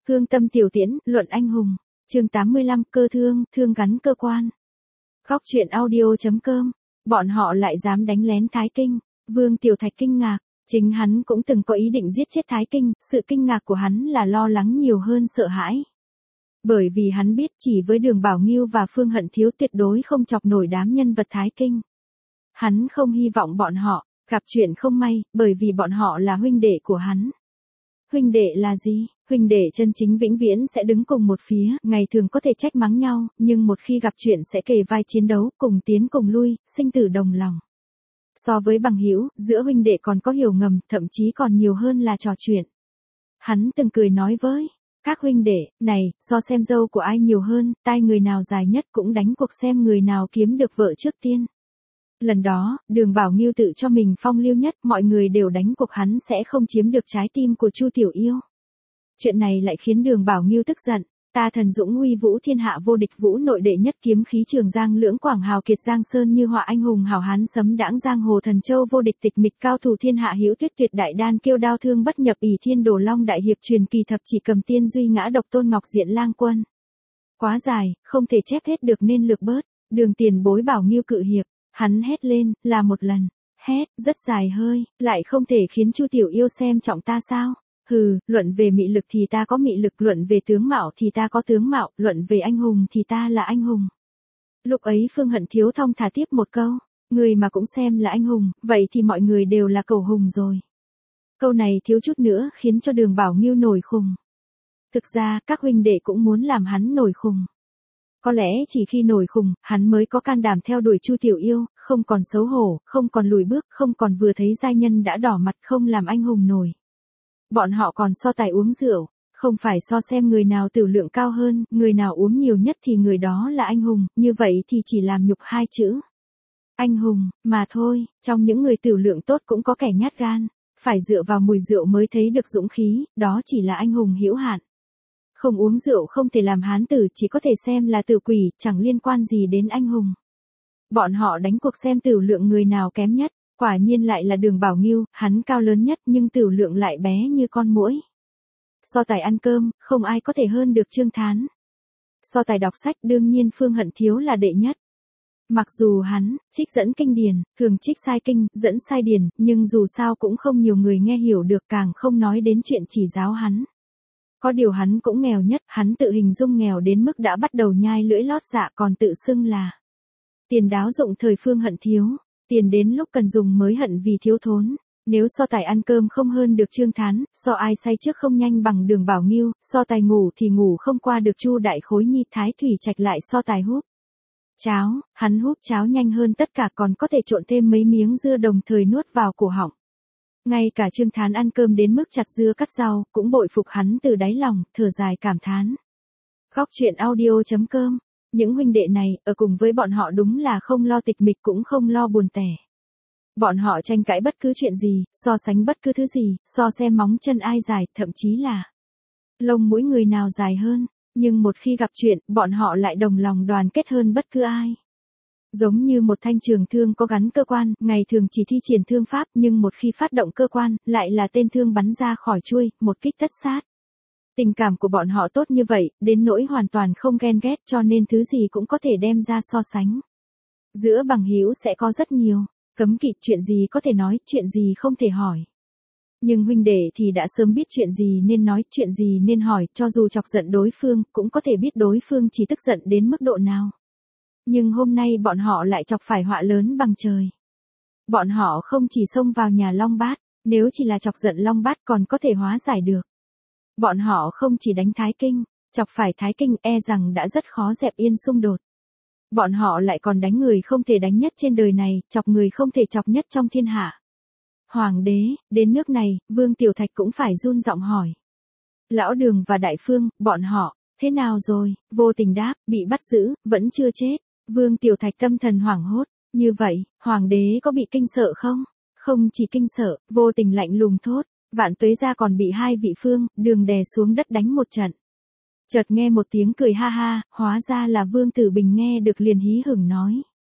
Hương tâm tiểu tiễn, luận anh hùng. Chương 85, cơ thương, thương gắn cơ quan. Góc truyện audio.com. Bọn họ lại dám đánh lén Thái Kinh. Vương Tiểu Thạch kinh ngạc, chính hắn cũng từng có ý định giết chết Thái Kinh, sự kinh ngạc của hắn là lo lắng nhiều hơn sợ hãi. Bởi vì hắn biết chỉ với Đường Bảo Ngưu và Phương Hận Thiếu tuyệt đối không chọc nổi đám nhân vật Thái Kinh. Hắn không hy vọng bọn họ gặp chuyện không may, bởi vì bọn họ là huynh đệ của hắn. Huynh đệ là gì? Huynh đệ chân chính vĩnh viễn sẽ đứng cùng một phía, ngày thường có thể trách mắng nhau, nhưng một khi gặp chuyện sẽ kề vai chiến đấu, cùng tiến cùng lui, sinh tử đồng lòng. So với bằng hữu, giữa huynh đệ còn có hiểu ngầm, thậm chí còn nhiều hơn là trò chuyện. Hắn từng cười nói với các huynh đệ, này, so xem dâu của ai nhiều hơn, tai người nào dài nhất cũng đánh cuộc xem người nào kiếm được vợ trước tiên. Lần đó, Đường Bảo Ngưu tự cho mình phong lưu nhất, mọi người đều đánh cuộc hắn sẽ không chiếm được trái tim của Chu Tiểu Yêu. Chuyện này lại khiến Đường Bảo Ngưu tức giận, ta thần dũng huy vũ thiên hạ vô địch vũ nội đệ nhất kiếm khí Trường Giang lưỡng quảng hào kiệt Giang Sơn như họa anh hùng hảo hán sấm đãng giang hồ thần châu vô địch tịch mịch cao thủ thiên hạ hữu tuyết tuyệt đại đan kiêu đao thương bất nhập ỷ thiên đồ long đại hiệp truyền kỳ thập chỉ cầm tiên duy ngã độc tôn ngọc diện lang quân. Quá dài, không thể chép hết được nên lược bớt. Đường tiền bối Bảo Ngưu cự hiệp. Hắn hét lên, là một lần, hét, rất dài hơi, lại không thể khiến Chu Tiểu Yêu xem trọng ta sao? Hừ, luận về mị lực thì ta có mị lực, luận về tướng mạo thì ta có tướng mạo, luận về anh hùng thì ta là anh hùng. Lúc ấy Phương Hận Thiếu thong thả tiếp một câu, người mà cũng xem là anh hùng, vậy thì mọi người đều là cẩu hùng rồi. Câu này thiếu chút nữa khiến cho Đường Bảo Ngưu nổi khùng. Thực ra, các huynh đệ cũng muốn làm hắn nổi khùng. Có lẽ chỉ khi nổi khùng, hắn mới có can đảm theo đuổi Chu Tiểu Yêu, không còn xấu hổ, không còn lùi bước, không còn vừa thấy giai nhân đã đỏ mặt không làm anh hùng nổi. Bọn họ còn so tài uống rượu, không phải so xem người nào tửu lượng cao hơn, người nào uống nhiều nhất thì người đó là anh hùng, như vậy thì chỉ làm nhục hai chữ. Anh hùng, mà thôi, trong những người tửu lượng tốt cũng có kẻ nhát gan, phải dựa vào mùi rượu mới thấy được dũng khí, đó chỉ là anh hùng hữu hạn. Không uống rượu không thể làm hán tử, chỉ có thể xem là tử quỷ, chẳng liên quan gì đến anh hùng. Bọn họ đánh cuộc xem tửu lượng người nào kém nhất, quả nhiên lại là Đường Bảo Ngưu, hắn cao lớn nhất nhưng tửu lượng lại bé như con muỗi. So tài ăn cơm, không ai có thể hơn được Trương Thán. So tài đọc sách đương nhiên Phương Hận Thiếu là đệ nhất. Mặc dù hắn trích dẫn kinh điển, thường trích sai kinh, dẫn sai điển, nhưng dù sao cũng không nhiều người nghe hiểu được, càng không nói đến chuyện chỉ giáo hắn. Có điều hắn cũng nghèo nhất, hắn tự hình dung nghèo đến mức đã bắt đầu nhai lưỡi lót dạ còn tự xưng là tiền đáo dụng thời Phương Hận Thiếu, tiền đến lúc cần dùng mới hận vì thiếu thốn. Nếu so tài ăn cơm không hơn được Trương Thán, so ai say trước không nhanh bằng Đường Bảo Ngưu, so tài ngủ thì ngủ không qua được Chu Đại Khối Nhi Thái Thủy Trạch, lại so tài húp cháo, hắn húp cháo nhanh hơn tất cả, còn có thể trộn thêm mấy miếng dưa đồng thời nuốt vào cổ họng. Ngay cả Trương Thán ăn cơm đến mức chặt dưa cắt rau, cũng bội phục hắn từ đáy lòng, thở dài cảm thán. Góc truyện audio.com. Những huynh đệ này, ở cùng với bọn họ đúng là không lo tịch mịch cũng không lo buồn tẻ. Bọn họ tranh cãi bất cứ chuyện gì, so sánh bất cứ thứ gì, so xem móng chân ai dài, thậm chí là lông mũi người nào dài hơn. Nhưng một khi gặp chuyện, bọn họ lại đồng lòng đoàn kết hơn bất cứ ai. Giống như một thanh trường thương có gắn cơ quan, ngày thường chỉ thi triển thương pháp, nhưng một khi phát động cơ quan, lại là tên thương bắn ra khỏi chuôi, một kích tất sát. Tình cảm của bọn họ tốt như vậy, đến nỗi hoàn toàn không ghen ghét, cho nên thứ gì cũng có thể đem ra so sánh. Giữa bằng hữu sẽ có rất nhiều cấm kỵ, chuyện gì có thể nói, chuyện gì không thể hỏi. Nhưng huynh đệ thì đã sớm biết chuyện gì nên nói, chuyện gì nên hỏi, cho dù chọc giận đối phương, cũng có thể biết đối phương chỉ tức giận đến mức độ nào. Nhưng hôm nay bọn họ lại chọc phải họa lớn bằng trời. Bọn họ không chỉ xông vào nhà Long Bát, nếu chỉ là chọc giận Long Bát còn có thể hóa giải được. Bọn họ không chỉ đánh Thái Kinh, chọc phải Thái Kinh e rằng đã rất khó dẹp yên xung đột. Bọn họ lại còn đánh người không thể đánh nhất trên đời này, chọc người không thể chọc nhất trong thiên hạ. Hoàng đế, đến nước này, Vương Tiểu Thạch cũng phải run giọng hỏi. Lão Đường và Đại Phương, bọn họ, thế nào rồi? Vô Tình đáp, bị bắt giữ, vẫn chưa chết. Vương Tiểu Thạch tâm thần hoảng hốt, như vậy, Hoàng đế có bị kinh sợ không? Không chỉ kinh sợ, Vô Tình lạnh lùng thốt, Vạn Tuế gia còn bị hai vị Phương, Đường đè xuống đất đánh một trận. Chợt nghe một tiếng cười ha ha, hóa ra là Vương Tử Bình nghe được liền hí hửng nói.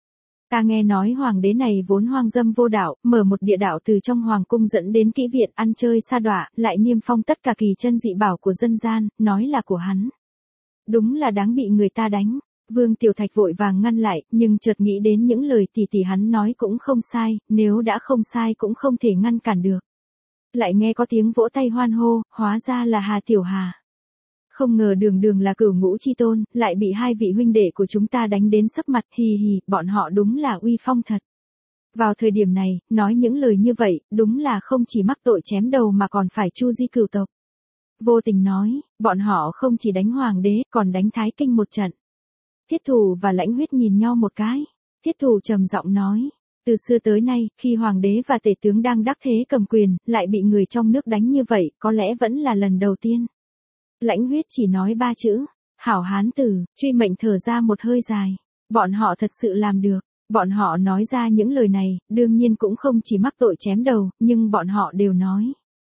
Ta nghe nói hoàng đế này vốn hoang dâm vô đạo, mở một địa đạo từ trong hoàng cung dẫn đến kỹ viện ăn chơi sa đọa, lại niêm phong tất cả kỳ chân dị bảo của dân gian, nói là của hắn. Đúng là đáng bị người ta đánh. Vương Tiểu Thạch vội vàng ngăn lại, nhưng chợt nghĩ đến những lời tỷ tỷ hắn nói cũng không sai, nếu đã không sai cũng không thể ngăn cản được. Lại nghe có tiếng vỗ tay hoan hô, hóa ra là Hà Tiểu Hà. Không ngờ đường đường là cửu ngũ chi tôn, lại bị hai vị huynh đệ của chúng ta đánh đến sấp mặt, hì hì, bọn họ đúng là uy phong thật. Vào thời điểm này, nói những lời như vậy, đúng là không chỉ mắc tội chém đầu mà còn phải chu di cửu tộc. Vô Tình nói, bọn họ không chỉ đánh hoàng đế, còn đánh Thái Kinh một trận. Thiết Thủ và Lãnh Huyết nhìn nhau một cái. Thiết Thủ trầm giọng nói, từ xưa tới nay, khi hoàng đế và tể tướng đang đắc thế cầm quyền, lại bị người trong nước đánh như vậy, có lẽ vẫn là lần đầu tiên. Lãnh Huyết chỉ nói 3 chữ, hảo hán tử, Truy Mệnh thở ra một hơi dài. Bọn họ thật sự làm được. Bọn họ nói ra những lời này, đương nhiên cũng không chỉ mắc tội chém đầu, nhưng bọn họ đều nói.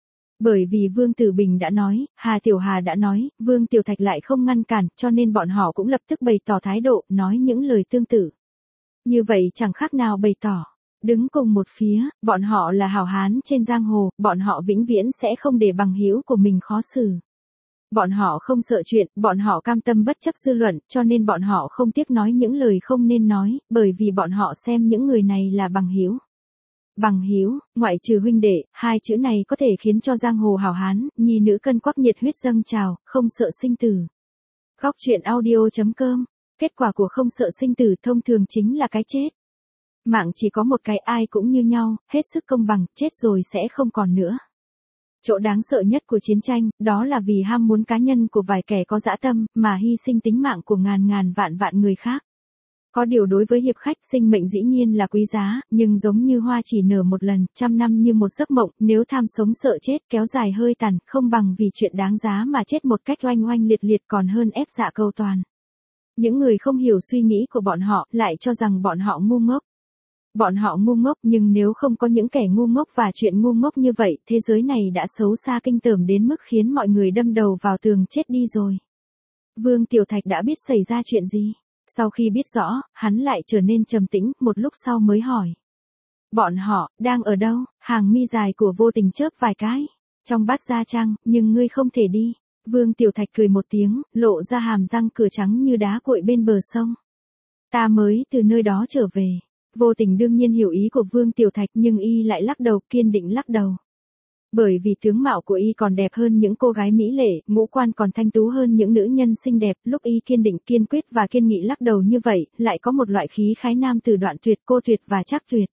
Bởi vì Vương Tử Bình đã nói, Hà Tiểu Hà đã nói, Vương Tiểu Thạch lại không ngăn cản, cho nên bọn họ cũng lập tức bày tỏ thái độ, nói những lời tương tự. Như vậy chẳng khác nào bày tỏ. Đứng cùng một phía, bọn họ là hảo hán trên giang hồ, bọn họ vĩnh viễn sẽ không để bằng hữu của mình khó xử. Bọn họ không sợ chuyện, bọn họ cam tâm bất chấp dư luận, cho nên bọn họ không tiếc nói những lời không nên nói, bởi vì bọn họ xem những người này là bằng hữu. Bằng hữu, ngoại trừ huynh đệ, hai chữ này có thể khiến cho giang hồ hảo hán, nhi nữ cân quắc nhiệt huyết dâng trào, không sợ sinh tử. Góc truyện audio.com. Kết quả của không sợ sinh tử thông thường chính là cái chết. Mạng chỉ có một cái, ai cũng như nhau, hết sức công bằng, chết rồi sẽ không còn nữa. Chỗ đáng sợ nhất của chiến tranh, đó là vì ham muốn cá nhân của vài kẻ có dã tâm, mà hy sinh tính mạng của ngàn ngàn vạn vạn người khác. Có điều đối với hiệp khách, sinh mệnh dĩ nhiên là quý giá, nhưng giống như hoa chỉ nở một lần, 100 năm như một giấc mộng, nếu tham sống sợ chết kéo dài hơi tàn, không bằng vì chuyện đáng giá mà chết một cách oanh oanh liệt liệt còn hơn ép dạ cầu toàn. Những người không hiểu suy nghĩ của bọn họ, lại cho rằng bọn họ ngu ngốc. Bọn họ ngu ngốc, nhưng nếu không có những kẻ ngu ngốc và chuyện ngu ngốc như vậy, thế giới này đã xấu xa kinh tởm đến mức khiến mọi người đâm đầu vào tường chết đi rồi. Vương Tiểu Thạch đã biết xảy ra chuyện gì. Sau khi biết rõ, hắn lại trở nên trầm tĩnh, một lúc sau mới hỏi. Bọn họ, đang ở đâu? Hàng mi dài của Vô Tình chớp vài cái. Trong bát gia trang, nhưng ngươi không thể đi. Vương Tiểu Thạch cười một tiếng, lộ ra hàm răng cửa trắng như đá cuội bên bờ sông. Ta mới từ nơi đó trở về. Vô Tình đương nhiên hiểu ý của Vương Tiểu Thạch, nhưng y lại lắc đầu, kiên định lắc đầu. Bởi vì tướng mạo của y còn đẹp hơn những cô gái mỹ lệ, ngũ quan còn thanh tú hơn những nữ nhân xinh đẹp, lúc y kiên định kiên quyết và kiên nghị lắc đầu như vậy, lại có một loại khí khái nam từ Đoạn Tuyệt, Cô Tuyệt và Trác Tuyệt.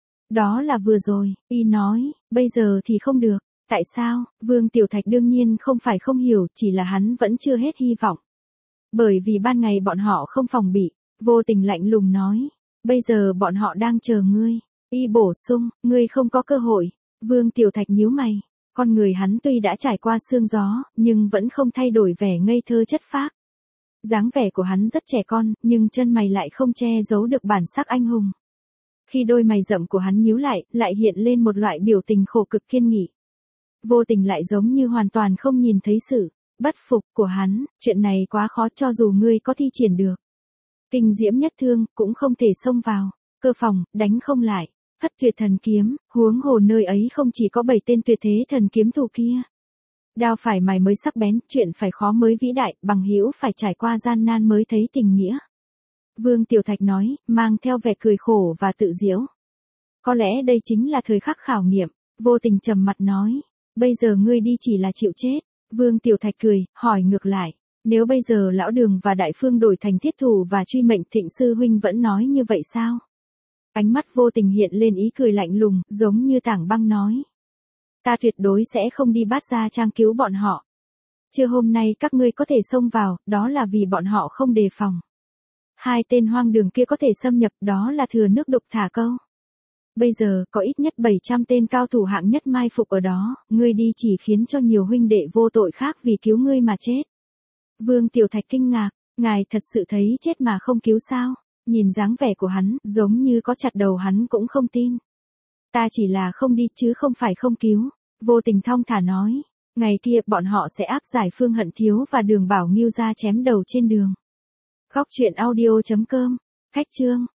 Đó là vừa rồi, y nói, bây giờ thì không được. Tại sao? Vương Tiểu Thạch đương nhiên không phải không hiểu, chỉ là hắn vẫn chưa hết hy vọng. Bởi vì ban ngày bọn họ không phòng bị. Vô Tình lạnh lùng nói, bây giờ bọn họ đang chờ ngươi. Y bổ sung, ngươi không có cơ hội. Vương Tiểu Thạch nhíu mày, con người hắn tuy đã trải qua sương gió, nhưng vẫn không thay đổi vẻ ngây thơ chất phác. Dáng vẻ của hắn rất trẻ con, nhưng chân mày lại không che giấu được bản sắc anh hùng. Khi đôi mày rậm của hắn nhíu lại hiện lên một loại biểu tình khổ cực kiên nghị. Vô Tình lại giống như hoàn toàn không nhìn thấy sự bất phục của hắn, chuyện này quá khó cho dù ngươi có thi triển được. Kinh diễm nhất thương, cũng không thể xông vào, cơ phòng, đánh không lại. Hất Tuyệt Thần Kiếm, huống hồ nơi ấy không chỉ có 7 tên tuyệt thế thần kiếm thủ kia. Đao phải mài mới sắc bén, chuyện phải khó mới vĩ đại, bằng hữu phải trải qua gian nan mới thấy tình nghĩa. Vương Tiểu Thạch nói, mang theo vẻ cười khổ và tự giễu. Có lẽ đây chính là thời khắc khảo nghiệm. Vô Tình trầm mặt nói, bây giờ ngươi đi chỉ là chịu chết. Vương Tiểu Thạch cười, hỏi ngược lại, nếu bây giờ Lão Đường và Đại Phương đổi thành Thiết Thủ và Truy Mệnh, Thịnh sư huynh vẫn nói như vậy sao? Ánh mắt Vô Tình hiện lên ý cười lạnh lùng, giống như tảng băng nói. Ta tuyệt đối sẽ không đi Bát Gia Trang cứu bọn họ. Chưa hôm nay các ngươi có thể xông vào, đó là vì bọn họ không đề phòng. Hai tên hoang đường kia có thể xâm nhập, đó là thừa nước đục thả câu. Bây giờ, có ít nhất 700 tên cao thủ hạng nhất mai phục ở đó, ngươi đi chỉ khiến cho nhiều huynh đệ vô tội khác vì cứu ngươi mà chết. Vương Tiểu Thạch kinh ngạc, ngài thật sự thấy chết mà không cứu sao? Nhìn dáng vẻ của hắn, giống như có chặt đầu hắn cũng không tin. Ta chỉ là không đi chứ không phải không cứu. Vô Tình thong thả nói. Ngày kia bọn họ sẽ áp giải Phương Hận Thiếu và Đường Bảo Nghiêu ra chém đầu trên đường. Góc truyện audio.com. Khách chương.